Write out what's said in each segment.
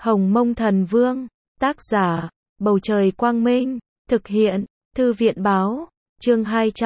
Hồng Mông Thần Vương, tác giả, Bầu Trời Quang Minh, thực hiện, Thư viện Báo, chương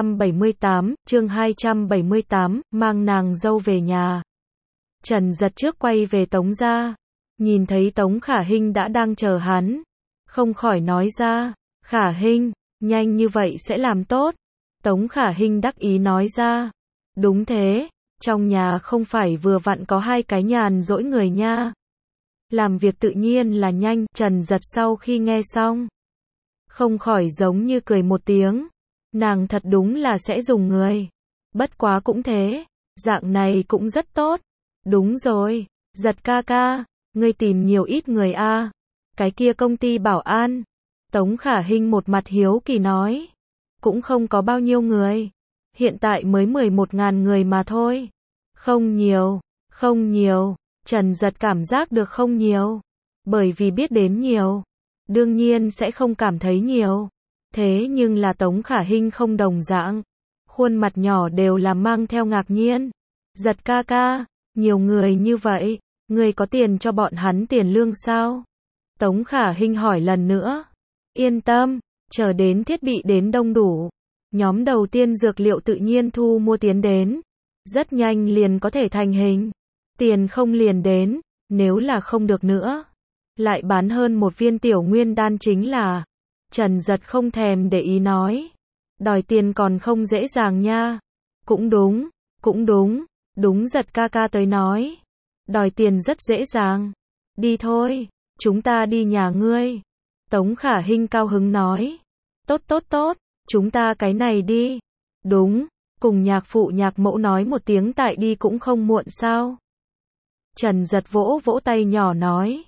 278, mang nàng dâu về nhà. Trần Giật trước quay về Tống gia, nhìn thấy Tống Khả Hinh đã đang chờ hắn, không khỏi nói ra, Khả Hinh, nhanh như vậy sẽ làm tốt. Tống Khả Hinh đắc ý nói ra, đúng thế, trong nhà không phải vừa vặn có 2 cái nhàn rỗi người nha. Làm việc tự nhiên là nhanh. Trần Giật sau khi nghe xong, không khỏi giống như cười một tiếng, nàng thật đúng là sẽ dùng người. Bất quá cũng thế, dạng này cũng rất tốt. Đúng rồi, Giật ca ca, ngươi tìm nhiều ít người a? Cái kia công ty bảo an. Tống Khả Hinh một mặt hiếu kỳ nói, cũng không có bao nhiêu người, hiện tại mới 11.000 người mà thôi. Không nhiều, không nhiều. Trần Giật cảm giác được không nhiều, bởi vì biết đến nhiều, đương nhiên sẽ không cảm thấy nhiều. Thế nhưng là Tống Khả Hinh không đồng dạng, khuôn mặt nhỏ đều là mang theo ngạc nhiên. Giật ca ca, nhiều người như vậy, người có tiền cho bọn hắn tiền lương sao? Tống Khả Hinh hỏi lần nữa. Yên tâm, chờ đến thiết bị đến đông đủ, nhóm đầu tiên dược liệu tự nhiên thu mua tiến đến, rất nhanh liền có thể thành hình. Tiền không liền đến, nếu là không được nữa, lại bán hơn 1 viên tiểu nguyên đan chính là. Trần Giật không thèm để ý nói, đòi tiền còn không dễ dàng nha. Cũng đúng, cũng đúng, đúng Giật ca ca tới nói, đòi tiền rất dễ dàng. Đi thôi, chúng ta đi nhà ngươi. Tống Khả Hinh cao hứng nói, tốt tốt tốt, chúng ta cái này đi. Đúng, cùng nhạc phụ nhạc mẫu nói một tiếng tại đi cũng không muộn sao. Trần Giật vỗ vỗ tay nhỏ nói,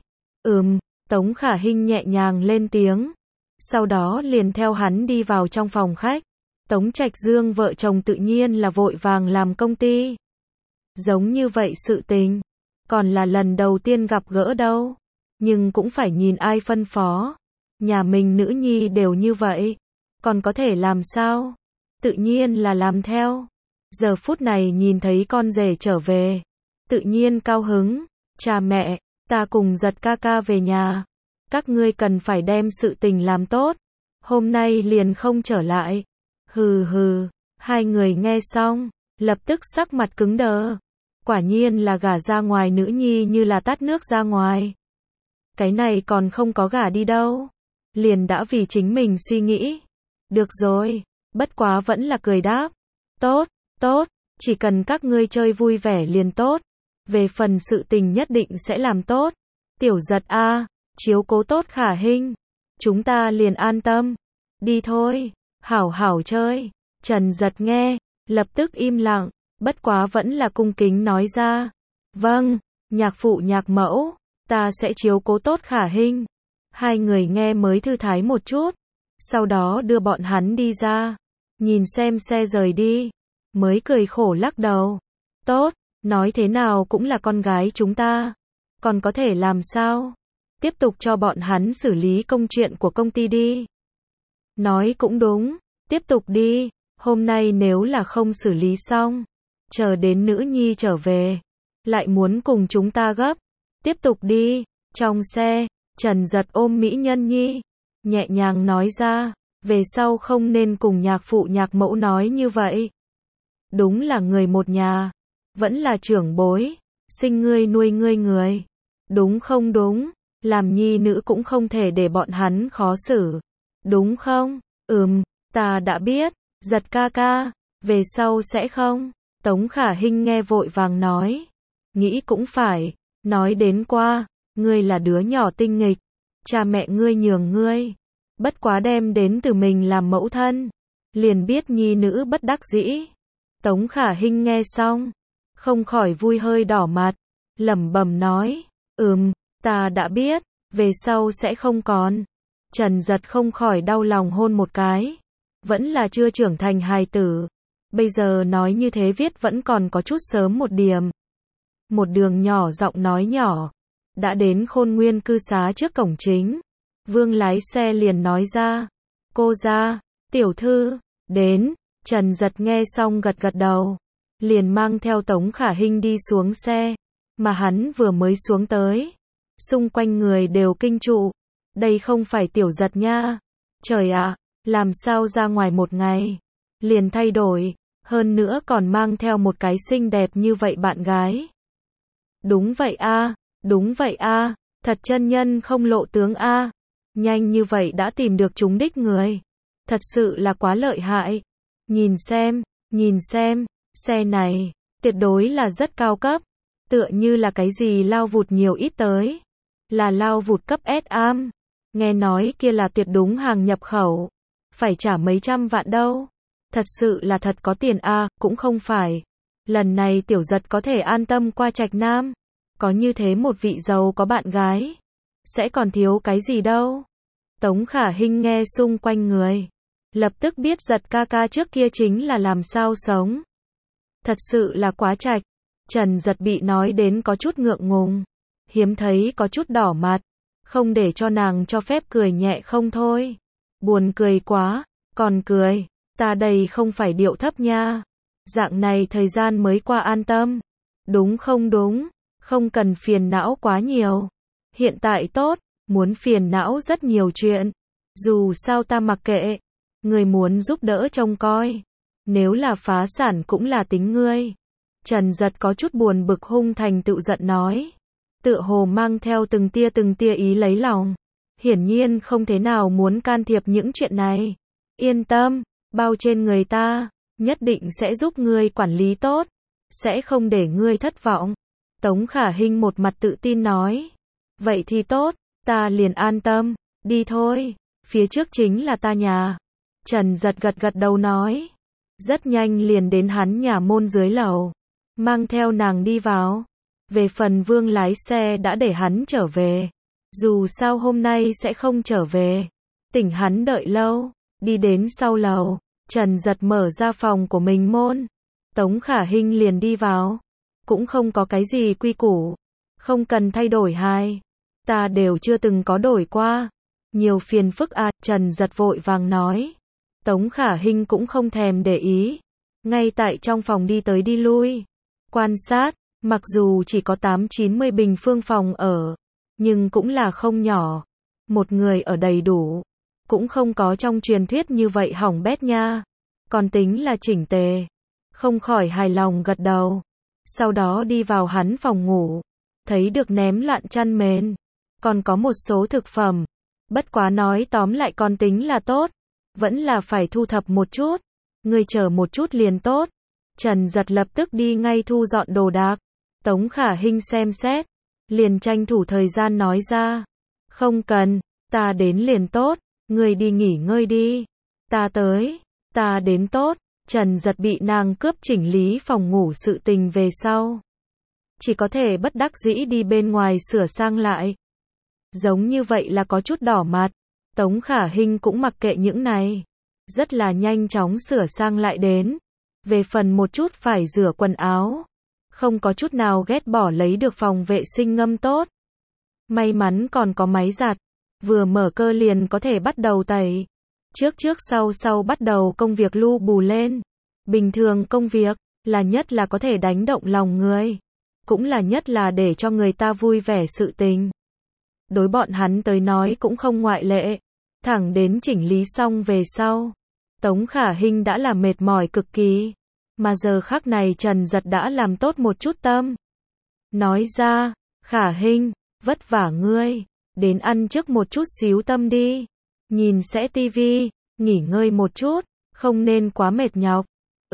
Tống Khả Hinh nhẹ nhàng lên tiếng, sau đó liền theo hắn đi vào trong phòng khách. Tống Trạch Dương vợ chồng tự nhiên là vội vàng làm công ty. Giống như vậy sự tình, còn là lần đầu tiên gặp gỡ đâu, nhưng cũng phải nhìn ai phân phó. Nhà mình nữ nhi đều như vậy, còn có thể làm sao? Tự nhiên là làm theo. Giờ phút này nhìn thấy con rể trở về, tự nhiên cao hứng. Cha mẹ, ta cùng Giật ca ca về nhà, các ngươi cần phải đem sự tình làm tốt, hôm nay liền không trở lại. Hừ hừ. Hai người nghe xong, lập tức sắc mặt cứng đờ. Quả nhiên là gả ra ngoài nữ nhi như là tát nước ra ngoài. Cái này còn không có gả đi đâu, liền đã vì chính mình suy nghĩ. Được rồi, bất quá vẫn là cười đáp, tốt, tốt, chỉ cần các ngươi chơi vui vẻ liền tốt. Về phần sự tình nhất định sẽ làm tốt. Tiểu Giật a, chiếu cố tốt Khả Hinh, chúng ta liền an tâm. Đi thôi, hảo hảo chơi. Trần Giật nghe, lập tức im lặng, bất quá vẫn là cung kính nói ra, vâng, nhạc phụ nhạc mẫu, ta sẽ chiếu cố tốt Khả Hinh. Hai người nghe mới thư thái một chút, sau đó đưa bọn hắn đi ra, nhìn xem xe rời đi, mới cười khổ lắc đầu. Tốt, nói thế nào cũng là con gái chúng ta, còn có thể làm sao? Tiếp tục cho bọn hắn xử lý công chuyện của công ty đi. Nói cũng đúng, tiếp tục đi, hôm nay nếu là không xử lý xong, chờ đến nữ nhi trở về, lại muốn cùng chúng ta gấp. Tiếp tục đi. Trong xe, Trần Giật ôm mỹ nhân nhi, nhẹ nhàng nói ra, về sau không nên cùng nhạc phụ nhạc mẫu nói như vậy. Đúng là người một nhà, vẫn là trưởng bối, sinh ngươi nuôi ngươi người. Đúng không đúng, làm nhi nữ cũng không thể để bọn hắn khó xử. Đúng không? Ta đã biết, Giật ca ca, về sau sẽ không. Tống Khả Hinh nghe vội vàng nói, nghĩ cũng phải, nói đến qua, ngươi là đứa nhỏ tinh nghịch, cha mẹ ngươi nhường ngươi, bất quá đem đến từ mình làm mẫu thân, liền biết nhi nữ bất đắc dĩ. Tống Khả Hinh nghe xong, không khỏi vui hơi đỏ mặt, lẩm bẩm nói, ta đã biết, về sau sẽ không còn. Trần Giật không khỏi đau lòng hôn một cái, vẫn là chưa trưởng thành hài tử, bây giờ nói như thế viết vẫn còn có chút sớm một điểm. Một đường nhỏ giọng nói nhỏ, đã đến Khôn Nguyên cư xá trước cổng chính. Vương lái xe liền nói ra, cô ra, tiểu thư, đến. Trần Giật nghe xong gật gật đầu, liền mang theo Tống Khả Hinh đi xuống xe, mà hắn vừa mới xuống tới, Xung quanh người đều kinh trụ. Đây không phải Tiểu Giật nha. Trời ạ, làm sao ra ngoài một ngày liền thay đổi, hơn nữa còn mang theo một cái xinh đẹp như vậy bạn gái. Đúng vậy a, đúng vậy a, thật chân nhân không lộ tướng a. Nhanh như vậy đã tìm được trúng đích người. Thật sự là quá lợi hại. Nhìn xem, xe này, tuyệt đối là rất cao cấp. Tựa như là cái gì lao vụt nhiều ít tới. Là lao vụt cấp S-am. Nghe nói kia là tuyệt đúng hàng nhập khẩu. Phải trả mấy trăm vạn đâu. Thật sự là thật có tiền a, cũng không phải. Lần này Tiểu Giật có thể an tâm qua Trạch Nam. Có như thế một vị giàu có bạn gái. Sẽ còn thiếu cái gì đâu. Tống Khả Hinh nghe xung quanh người. Lập tức biết Giật ca ca trước kia chính là làm sao sống. Thật sự là quá Trạch. Trần Giật bị nói đến có chút ngượng ngùng. Hiếm thấy có chút đỏ mặt. Không để cho nàng cho phép cười nhẹ không thôi. Buồn cười quá, còn cười. Ta đây không phải điệu thấp nha. Dạng này thời gian mới qua an tâm. Đúng không đúng, không cần phiền não quá nhiều. Hiện tại tốt, muốn phiền não rất nhiều chuyện. Dù sao ta mặc kệ. Người muốn giúp đỡ trông coi. Nếu là phá sản cũng là tính ngươi. Trần Giật có chút buồn bực hung thành tự giận nói. Tựa hồ mang theo từng tia ý lấy lòng. Hiển nhiên không thế nào muốn can thiệp những chuyện này. Yên tâm, bao trên người ta, nhất định sẽ giúp ngươi quản lý tốt. Sẽ không để ngươi thất vọng. Tống Khả Hinh một mặt tự tin nói. Vậy thì tốt, ta liền an tâm, đi thôi, phía trước chính là ta nhà. Trần Giật gật đầu nói. Rất nhanh liền đến hắn nhà môn dưới lầu. Mang theo nàng đi vào. Về phần Vương lái xe đã để hắn trở về. Dù sao hôm nay sẽ không trở về. Tỉnh hắn đợi lâu. Đi đến sau lầu. Trần Giật mở ra phòng của mình môn. Tống Khả Hinh liền đi vào. Cũng không có cái gì quy củ. Không cần thay đổi hai. Ta đều chưa từng có đổi qua. Nhiều phiền phức à, Trần Giật vội vàng nói. Tống Khả Hinh cũng không thèm để ý. Ngay tại trong phòng đi tới đi lui. Quan sát, mặc dù chỉ có 8-90 bình phương phòng ở. Nhưng cũng là không nhỏ. Một người ở đầy đủ. Cũng không có trong truyền thuyết như vậy hỏng bét nha. Còn tính là chỉnh tề. Không khỏi hài lòng gật đầu. Sau đó đi vào hắn phòng ngủ. Thấy được ném loạn chăn mền. Còn có một số thực phẩm. Bất quá nói tóm lại còn tính là tốt. Vẫn là phải thu thập một chút. Ngươi chờ một chút liền tốt. Trần Giật lập tức đi ngay thu dọn đồ đạc. Tống Khả Hinh xem xét. Liền tranh thủ thời gian nói ra. Không cần, ta đến liền tốt. Ngươi đi nghỉ ngơi đi. Ta tới. Ta đến tốt. Trần Giật bị nàng cướp chỉnh lý phòng ngủ sự tình về sau. Chỉ có thể bất đắc dĩ đi bên ngoài sửa sang lại. Giống như vậy là có chút đỏ mặt. Tống Khả Hinh cũng mặc kệ những này. Rất là nhanh chóng sửa sang lại đến. Về phần một chút phải rửa quần áo. Không có chút nào ghét bỏ lấy được phòng vệ sinh ngâm tốt. May mắn còn có máy giặt. Vừa mở cơ liền có thể bắt đầu tẩy. Trước sau bắt đầu công việc lu bù lên. Bình thường công việc là nhất là có thể đánh động lòng người. Cũng là nhất là để cho người ta vui vẻ sự tình. Đối bọn hắn tới nói cũng không ngoại lệ. Thẳng đến chỉnh lý xong về sau. Tống Khả Hinh đã là mệt mỏi cực kỳ. Mà giờ khắc này Trần Giật đã làm tốt một chút tâm. Nói ra, Khả Hinh, vất vả ngươi. Đến ăn trước một chút xíu tâm đi. Nhìn sẽ tivi, nghỉ ngơi một chút, không nên quá mệt nhọc.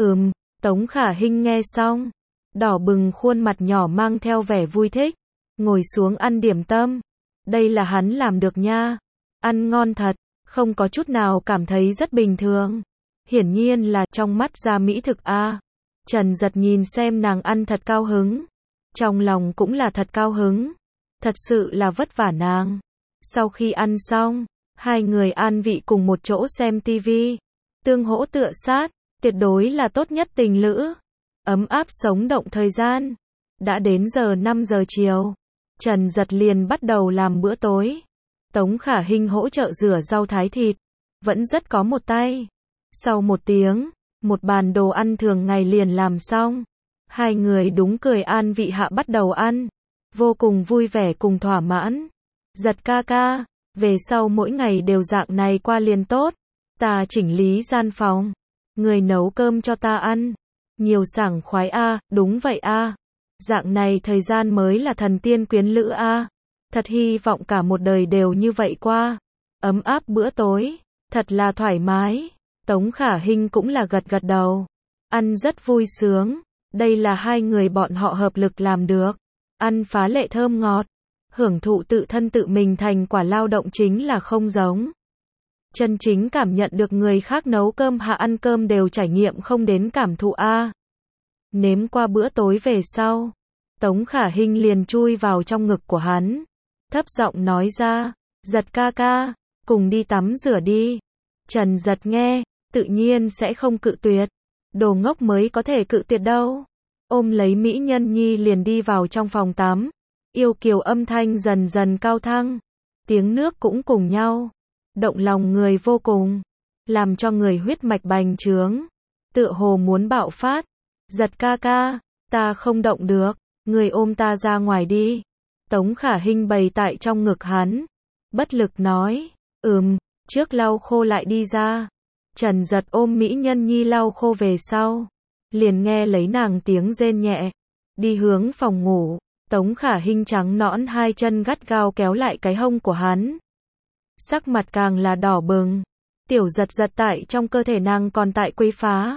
Tống Khả Hinh nghe xong. Đỏ bừng khuôn mặt nhỏ mang theo vẻ vui thích. Ngồi xuống ăn điểm tâm. Đây là hắn làm được nha. Ăn ngon thật, không có chút nào cảm thấy rất bình thường. Hiển nhiên là trong mắt ra mỹ thực a. Trần Giật nhìn xem nàng ăn thật cao hứng. Trong lòng cũng là thật cao hứng. Thật sự là vất vả nàng. Sau khi ăn xong, hai người an vị cùng một chỗ xem tivi. Tương hỗ tựa sát, tuyệt đối là tốt nhất tình lữ. Ấm áp sống động thời gian. Đã đến giờ 5 giờ chiều. Trần Giật liền bắt đầu làm bữa tối. Tống Khả Hinh hỗ trợ rửa rau thái thịt. Vẫn rất có một tay. Sau 1 tiếng, một bàn đồ ăn thường ngày liền làm xong. Hai người đúng cười an vị hạ bắt đầu ăn. vô cùng vui vẻ cùng thỏa mãn. Giật ca ca, về sau mỗi ngày đều dạng này qua liền tốt. Ta chỉnh lý gian phòng, người nấu cơm cho ta ăn. Nhiều sảng khoái a, đúng vậy a. Dạng này thời gian mới là thần tiên quyến lữ a. Thật hy vọng cả một đời đều như vậy qua. Ấm áp bữa tối, thật là thoải mái. Tống Khả Hinh cũng là gật gật đầu. Ăn rất vui sướng. Đây là hai người bọn họ hợp lực làm được. Ăn phá lệ thơm ngọt. Hưởng thụ tự thân tự mình thành quả lao động chính là không giống. Chân chính cảm nhận được người khác nấu cơm hạ ăn cơm đều trải nghiệm không đến cảm thụ a. Nếm qua bữa tối về sau, Tống Khả Hinh liền chui vào trong ngực của hắn. Thấp giọng nói ra, Giật ca ca, cùng đi tắm rửa đi. Trần Giật nghe, tự nhiên sẽ không cự tuyệt. Đồ ngốc mới có thể cự tuyệt đâu. Ôm lấy Mỹ Nhân Nhi liền đi vào trong phòng tắm. Yêu kiều âm thanh dần dần cao thăng. Tiếng nước cũng cùng nhau. Động lòng người vô cùng. Làm cho người huyết mạch bành trướng. Tựa hồ muốn bạo phát. Giật ca ca, ta không động được. Người ôm ta ra ngoài đi. Tống Khả Hinh bày tại trong ngực hắn. Bất lực nói. Trước lau khô lại đi ra. Trần Giật ôm Mỹ Nhân Nhi lau khô về sau. Liền nghe lấy nàng tiếng rên nhẹ. Đi hướng phòng ngủ. Tống Khả Hinh trắng nõn hai chân gắt gao kéo lại cái hông của hắn. Sắc mặt càng là đỏ bừng. Tiểu Giật Giật tại trong cơ thể nàng còn tại quấy phá.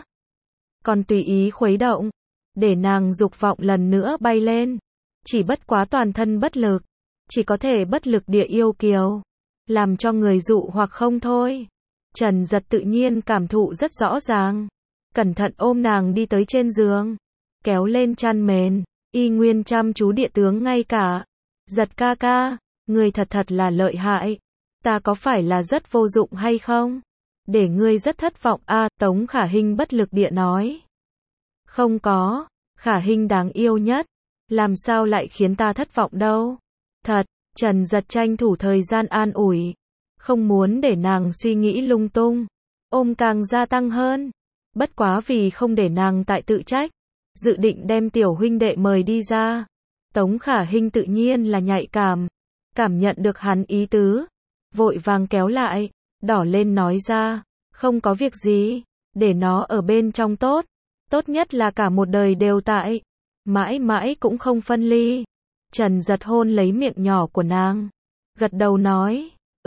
Còn tùy ý khuấy động. Để nàng dục vọng lần nữa bay lên. Chỉ bất quá toàn thân bất lực. Chỉ có thể bất lực địa yêu kiều. Làm cho người dụ hoặc không thôi. Trần Giật tự nhiên cảm thụ rất rõ ràng. Cẩn thận ôm nàng đi tới trên giường. Kéo lên chăn mền. Y nguyên chăm chú địa tướng ngay cả. Giật ca ca, ngươi thật là lợi hại. Ta có phải là rất vô dụng hay không? Để ngươi rất thất vọng a. Tống Khả Hinh bất lực địa nói. Không có, Khả Hinh đáng yêu nhất. Làm sao lại khiến ta thất vọng đâu? Thật, Trần Giật tranh thủ thời gian an ủi. Không muốn để nàng suy nghĩ lung tung. Ôm càng gia tăng hơn. Bất quá vì không để nàng tại tự trách. Dự định đem tiểu huynh đệ mời đi ra. Tống Khả Hinh tự nhiên là nhạy cảm. Cảm nhận được hắn ý tứ. Vội vàng kéo lại. Đỏ lên nói ra. Không có việc gì. Để nó ở bên trong tốt. Tốt nhất là cả một đời đều tại. Mãi mãi cũng không phân ly. Trần Giật hôn lấy miệng nhỏ của nàng. Gật đầu nói.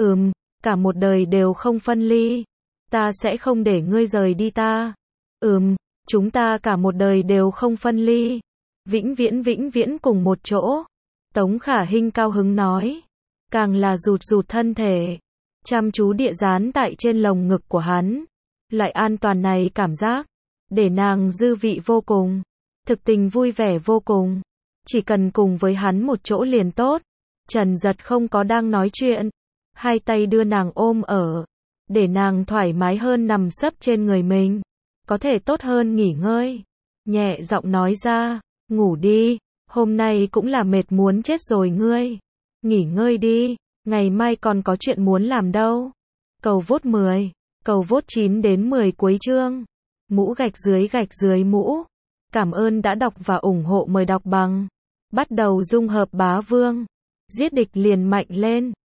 Cả một đời đều không phân ly. Ta sẽ không để ngươi rời đi ta. Chúng ta cả một đời đều không phân ly. Vĩnh viễn cùng một chỗ. Tống Khả Hinh cao hứng nói. Càng là rụt thân thể. Chăm chú địa dán tại trên lồng ngực của hắn. Loại an toàn này cảm giác. Để nàng dư vị vô cùng. Thực tình vui vẻ vô cùng. Chỉ cần cùng với hắn một chỗ liền tốt. Trần Giật không có đang nói chuyện. Hai tay đưa nàng ôm ở. Để nàng thoải mái hơn nằm sấp trên người mình. Có thể tốt hơn nghỉ ngơi. Nhẹ giọng nói ra. Ngủ đi. Hôm nay cũng là mệt muốn chết rồi ngươi. Nghỉ ngơi đi. Ngày mai còn có chuyện muốn làm đâu. Cầu vote 10. Cầu vote 9 đến 10 cuối chương. Mũ gạch dưới mũ. Cảm ơn đã đọc và ủng hộ, mời đọc bằng. Bắt đầu dung hợp bá vương. Giết địch liền mạnh lên.